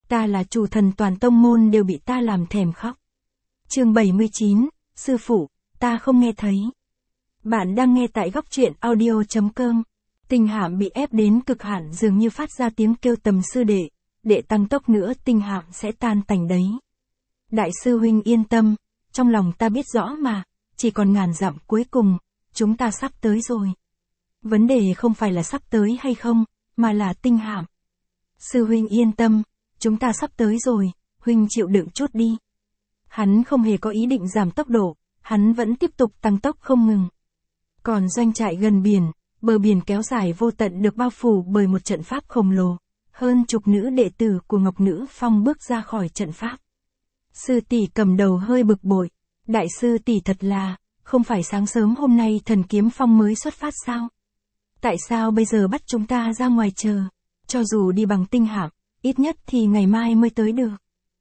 Ta là chủ thần toàn tông môn đều bị ta làm thèm khóc. Chương 79, sư phụ, ta không nghe thấy. Bạn đang nghe tại góc truyện audio.com. Tinh Hạm bị ép đến cực hạn dường như phát ra tiếng kêu tầm sư đệ tăng tốc nữa Tinh Hạm sẽ tan tành đấy. Đại sư huynh yên tâm, trong lòng ta biết rõ mà, chỉ còn ngàn dặm cuối cùng, chúng ta sắp tới rồi. Vấn đề không phải là sắp tới hay không, mà là Tinh Hạm. Sư huynh yên tâm, chúng ta sắp tới rồi, huynh chịu đựng chút đi. Hắn không hề có ý định giảm tốc độ, hắn vẫn tiếp tục tăng tốc không ngừng. Còn doanh trại gần biển, bờ biển kéo dài vô tận được bao phủ bởi một trận pháp khổng lồ. Hơn chục nữ đệ tử của Ngọc Nữ Phong bước ra khỏi trận pháp. Sư tỷ cầm đầu hơi bực bội. Đại sư tỷ thật là, không phải sáng sớm hôm nay Thần Kiếm Phong mới xuất phát sao? Tại sao bây giờ bắt chúng ta ra ngoài chờ? Cho dù đi bằng Tinh Hạm, ít nhất thì ngày mai mới tới được.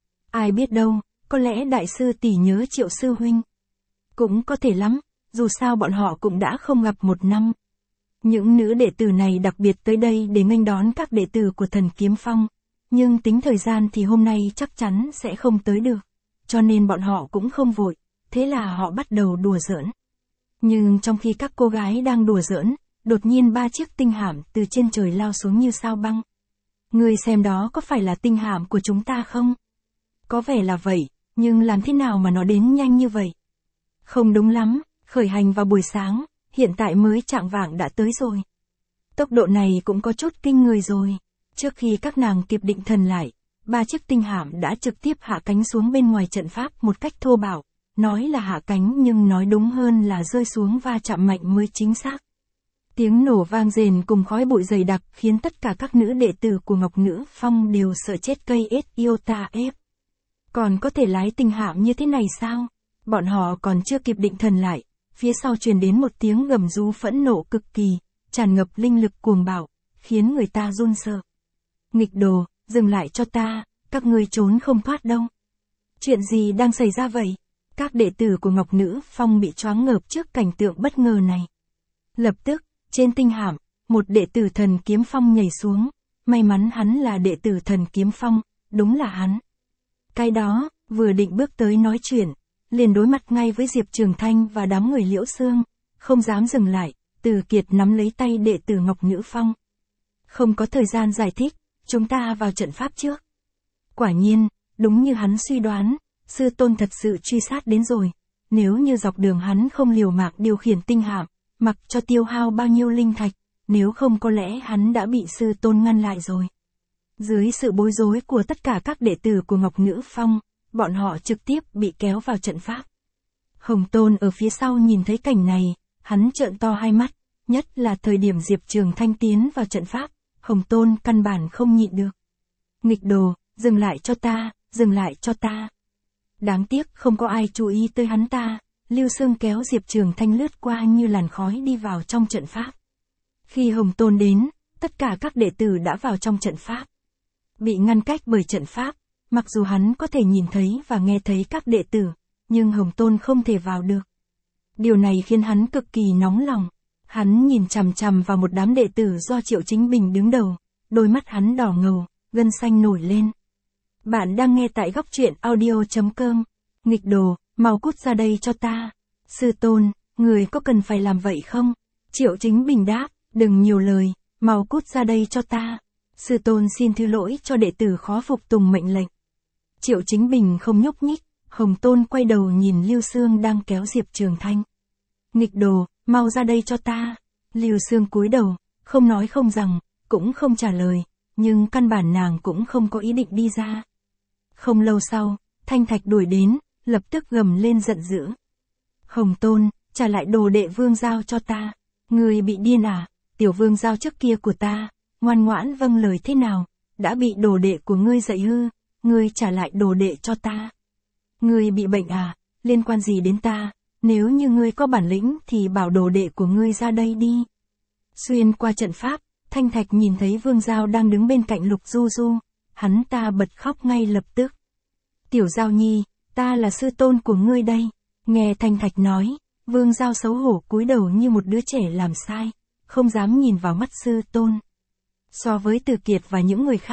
Ai biết đâu, có lẽ đại sư tỷ nhớ Triệu sư huynh. Cũng có thể lắm, dù sao bọn họ cũng đã không gặp một năm. Những nữ đệ tử này đặc biệt tới đây để nghênh đón các đệ tử của Thần Kiếm Phong, nhưng tính thời gian thì hôm nay chắc chắn sẽ không tới được, cho nên bọn họ cũng không vội, thế là họ bắt đầu đùa giỡn. Nhưng trong khi các cô gái đang đùa giỡn, đột nhiên 3 chiếc tinh hạm từ trên trời lao xuống như sao băng. Người xem đó có phải là tinh hạm của chúng ta không? Có vẻ là vậy, nhưng làm thế nào mà nó đến nhanh như vậy? Không đúng lắm, khởi hành vào buổi sáng, hiện tại mới chạng vạng đã tới rồi. Tốc độ này cũng có chút kinh người rồi. Trước khi các nàng kịp định thần lại, 3 chiếc tinh hạm đã trực tiếp hạ cánh xuống bên ngoài trận pháp một cách thô bạo. Nói là hạ cánh nhưng nói đúng hơn là rơi xuống va chạm mạnh mới chính xác. Tiếng nổ vang rền cùng khói bụi dày đặc khiến tất cả các nữ đệ tử của Ngọc Nữ Phong đều sợ chết cây iota ép. Còn có thể lái tinh hạm như thế này sao? Bọn họ còn chưa kịp định thần lại. Phía sau truyền đến một tiếng gầm rú phẫn nộ cực kỳ, tràn ngập linh lực cuồng bạo, khiến người ta run sợ. Nghịch đồ, dừng lại cho ta, các ngươi trốn không thoát đâu. Chuyện gì đang xảy ra vậy? Các đệ tử của Ngọc Nữ Phong bị choáng ngợp trước cảnh tượng bất ngờ này. Lập tức, trên tinh hạm, một đệ tử Thần Kiếm Phong nhảy xuống, may mắn hắn là đệ tử Thần Kiếm Phong, đúng là hắn. Cái đó, vừa định bước tới nói chuyện, liền đối mặt ngay với Diệp Trường Thanh và đám người Liễu Xương, không dám dừng lại, Từ Kiệt nắm lấy tay đệ tử Ngọc Nữ Phong. Không có thời gian giải thích, chúng ta vào trận pháp trước. Quả nhiên, đúng như hắn suy đoán, sư tôn thật sự truy sát đến rồi, nếu như dọc đường hắn không liều mạng điều khiển tinh hạm, mặc cho tiêu hao bao nhiêu linh thạch, nếu không có lẽ hắn đã bị sư tôn ngăn lại rồi. Dưới sự bối rối của tất cả các đệ tử của Ngọc Nữ Phong, bọn họ trực tiếp bị kéo vào trận pháp. Hồng Tôn ở phía sau nhìn thấy cảnh này, hắn trợn to hai mắt, nhất là thời điểm Diệp Trường Thanh tiến vào trận pháp, Hồng Tôn căn bản không nhịn được. Nghịch đồ, dừng lại cho ta, dừng lại cho ta. Đáng tiếc không có ai chú ý tới hắn ta, Lưu Xương kéo Diệp Trường Thanh lướt qua như làn khói đi vào trong trận pháp. Khi Hồng Tôn đến, tất cả các đệ tử đã vào trong trận pháp. Bị ngăn cách bởi trận pháp, mặc dù hắn có thể nhìn thấy và nghe thấy các đệ tử, nhưng Hồng Tôn không thể vào được. Điều này khiến hắn cực kỳ nóng lòng. Hắn nhìn chằm chằm vào một đám đệ tử do Triệu Chính Bình đứng đầu, đôi mắt hắn đỏ ngầu, gân xanh nổi lên. Bạn đang nghe tại góc truyện audio.com. Nghịch đồ, mau cút ra đây cho ta. Sư tôn, người có cần phải làm vậy không? Triệu Chính Bình đáp, đừng nhiều lời, mau cút ra đây cho ta. Sư tôn xin thứ lỗi cho đệ tử khó phục tùng mệnh lệnh. Triệu Chính Bình không nhúc nhích, Hồng Tôn quay đầu nhìn Lưu Xương đang kéo Diệp Trường Thanh. Nghịch đồ, mau ra đây cho ta. Lưu Xương cúi đầu, không nói không rằng, cũng không trả lời, nhưng căn bản nàng cũng không có ý định đi ra. Không lâu sau, Thanh Thạch đuổi đến, lập tức gầm lên giận dữ. Hồng Tôn, trả lại đồ đệ Vương Giao cho ta. Người bị điên à? Tiểu Vương Giao trước kia của ta, ngoan ngoãn vâng lời thế nào, đã bị đồ đệ của ngươi dạy hư, ngươi trả lại đồ đệ cho ta. Ngươi bị bệnh à, liên quan gì đến ta, nếu như ngươi có bản lĩnh thì bảo đồ đệ của ngươi ra đây đi. Xuyên qua trận pháp, Thanh Thạch nhìn thấy Vương Giao đang đứng bên cạnh Lục Du Du, hắn ta bật khóc ngay lập tức. Tiểu Giao Nhi, ta là sư tôn của ngươi đây. Nghe Thanh Thạch nói, Vương Giao xấu hổ cúi đầu như một đứa trẻ làm sai, không dám nhìn vào mắt sư tôn. So với Từ Kiệt và những người khác,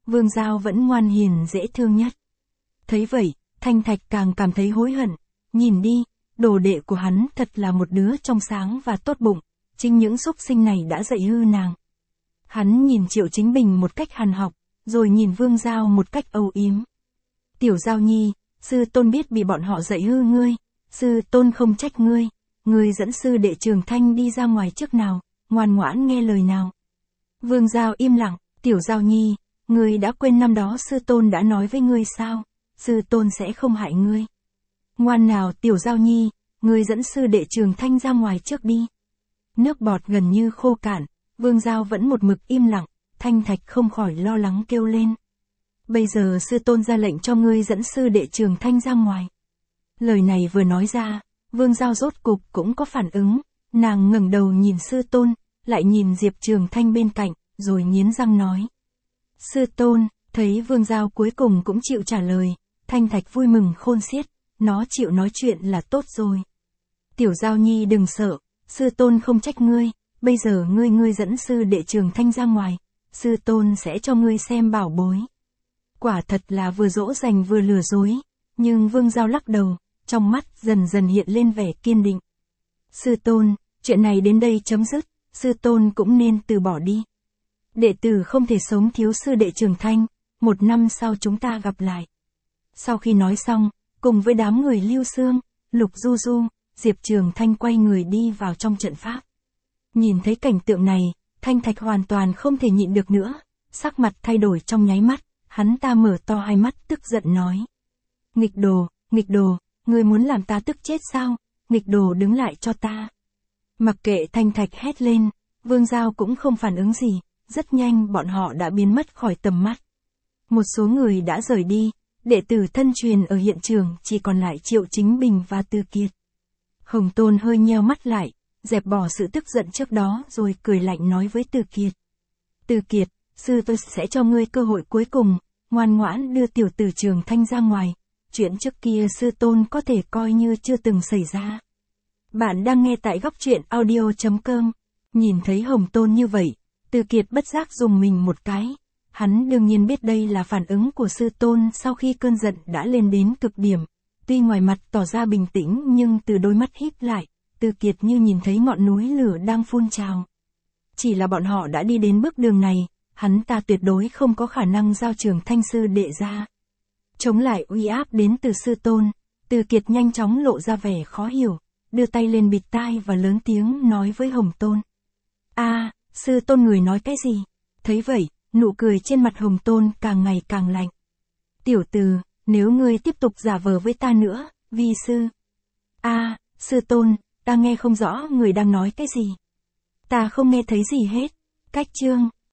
Vương Giao vẫn ngoan hiền dễ thương nhất. Thấy vậy, Thanh Thạch càng cảm thấy hối hận, nhìn đi, đồ đệ của hắn thật là một đứa trong sáng và tốt bụng, chính những súc sinh này đã dạy hư nàng. Hắn nhìn Triệu Chính Bình một cách hằn học, rồi nhìn Vương Giao một cách âu yếm. Tiểu Giao Nhi, sư tôn biết bị bọn họ dạy hư ngươi, sư tôn không trách ngươi, ngươi dẫn sư đệ Trường Thanh đi ra ngoài trước nào, ngoan ngoãn nghe lời nào. Vương Giao im lặng, Tiểu Giao Nhi, ngươi đã quên năm đó sư tôn đã nói với ngươi sao, sư tôn sẽ không hại ngươi. Ngoan nào Tiểu Giao Nhi, ngươi dẫn sư đệ Trường Thanh ra ngoài trước đi. Nước bọt gần như khô cạn, Vương Giao vẫn một mực im lặng, Thanh Thạch không khỏi lo lắng kêu lên. Bây giờ sư tôn ra lệnh cho ngươi dẫn sư đệ Trường Thanh ra ngoài. Lời này vừa nói ra, Vương Giao rốt cục cũng có phản ứng, nàng ngẩng đầu nhìn sư tôn, lại nhìn Diệp Trường Thanh bên cạnh, rồi nghiến răng nói. Sư tôn, thấy Vương Giao cuối cùng cũng chịu trả lời, Thanh Thạch vui mừng khôn xiết, nó chịu nói chuyện là tốt rồi. Tiểu Giao Nhi đừng sợ, sư tôn không trách ngươi, bây giờ ngươi dẫn sư đệ Trường Thanh ra ngoài, sư tôn sẽ cho ngươi xem bảo bối. Quả thật là vừa dỗ dành vừa lừa dối, nhưng Vương Giao lắc đầu, trong mắt dần dần hiện lên vẻ kiên định. Sư tôn, chuyện này đến đây chấm dứt, sư tôn cũng nên từ bỏ đi. Đệ tử không thể sống thiếu sư đệ Trường Thanh, 1 năm sau chúng ta gặp lại. Sau khi nói xong, cùng với đám người Lưu Xương, Lục Du Du, Diệp Trường Thanh quay người đi vào trong trận pháp. Nhìn thấy cảnh tượng này, Thanh Thạch hoàn toàn không thể nhịn được nữa, sắc mặt thay đổi trong nháy mắt, hắn ta mở to hai mắt tức giận nói. Nghịch đồ, ngươi muốn làm ta tức chết sao, nghịch đồ đứng lại cho ta. Mặc kệ Thanh Thạch hét lên, Vương Giao cũng không phản ứng gì, rất nhanh bọn họ đã biến mất khỏi tầm mắt. Một số người đã rời đi, đệ tử thân truyền ở hiện trường chỉ còn lại Triệu Chính Bình và Từ Kiệt. Hồng Tôn hơi nheo mắt lại, dẹp bỏ sự tức giận trước đó rồi cười lạnh nói với Từ Kiệt. Từ Kiệt, sư tôi sẽ cho ngươi cơ hội cuối cùng, ngoan ngoãn đưa tiểu tử Trường Thanh ra ngoài, chuyện trước kia sư tôn có thể coi như chưa từng xảy ra. Bạn đang nghe tại góc truyện audio.com, nhìn thấy Hồng Tôn như vậy, Từ Kiệt bất giác dùng mình một cái. Hắn đương nhiên biết đây là phản ứng của sư tôn sau khi cơn giận đã lên đến cực điểm. Tuy ngoài mặt tỏ ra bình tĩnh nhưng từ đôi mắt híp lại, Từ Kiệt như nhìn thấy ngọn núi lửa đang phun trào. Chỉ là bọn họ đã đi đến bước đường này, hắn ta tuyệt đối không có khả năng giao Trường Thanh sư đệ ra. Chống lại uy áp đến từ sư tôn, Từ Kiệt nhanh chóng lộ ra vẻ khó hiểu, đưa tay lên bịt tai và lớn tiếng nói với Hồng Tôn. Sư tôn người nói cái gì? Thấy vậy, nụ cười trên mặt Hồng Tôn càng ngày càng lạnh. Tiểu tử, nếu ngươi tiếp tục giả vờ với ta nữa, vi sư. Sư tôn, ta nghe không rõ người đang nói cái gì. Ta không nghe thấy gì hết. Cách chương.